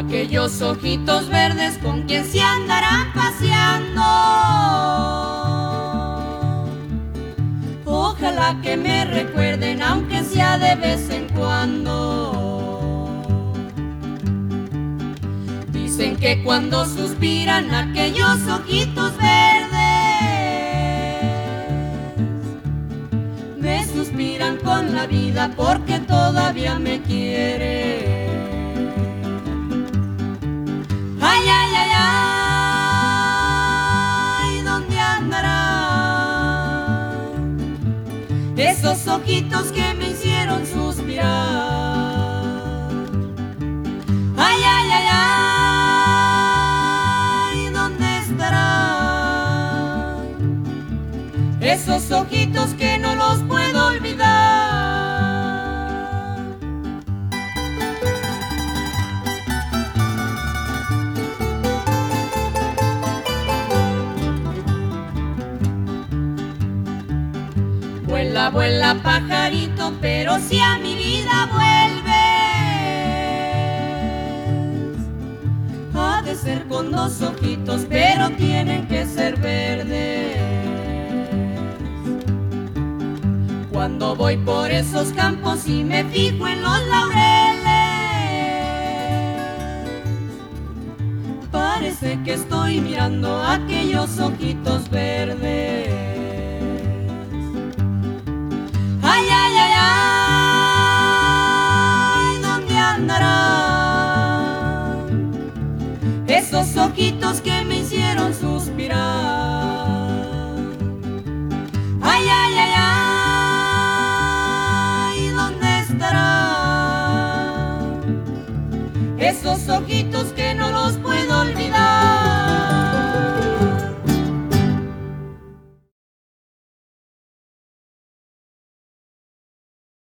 aquellos ojitos verdes con quien se andarán paseando. Ojalá que me recuerden, aunque sea de vez en cuando. Dicen que cuando suspiran aquellos ojitos verdes, me suspiran con la vida porque todavía me quiere. Ay, ay, ay, ay, ¿dónde andarán esos ojitos que me hicieron suspirar? Ay, ay, ay, ay, ¿dónde estarán esos ojitos que no los puedo olvidar? Vuela, vuela, pajarito, pero si a mi vida vuelves, ha de ser con dos ojitos, pero tienen que ser verdes. Cuando voy por esos campos y me fijo en los laureles, parece que estoy mirando aquellos ojitos verdes. Ay, ay, ay, ay, ¿dónde andarán esos ojitos que me hicieron suspirar? Ay, ay, ay, ay, ¿dónde estarán esos ojitos que no los puedo olvidar?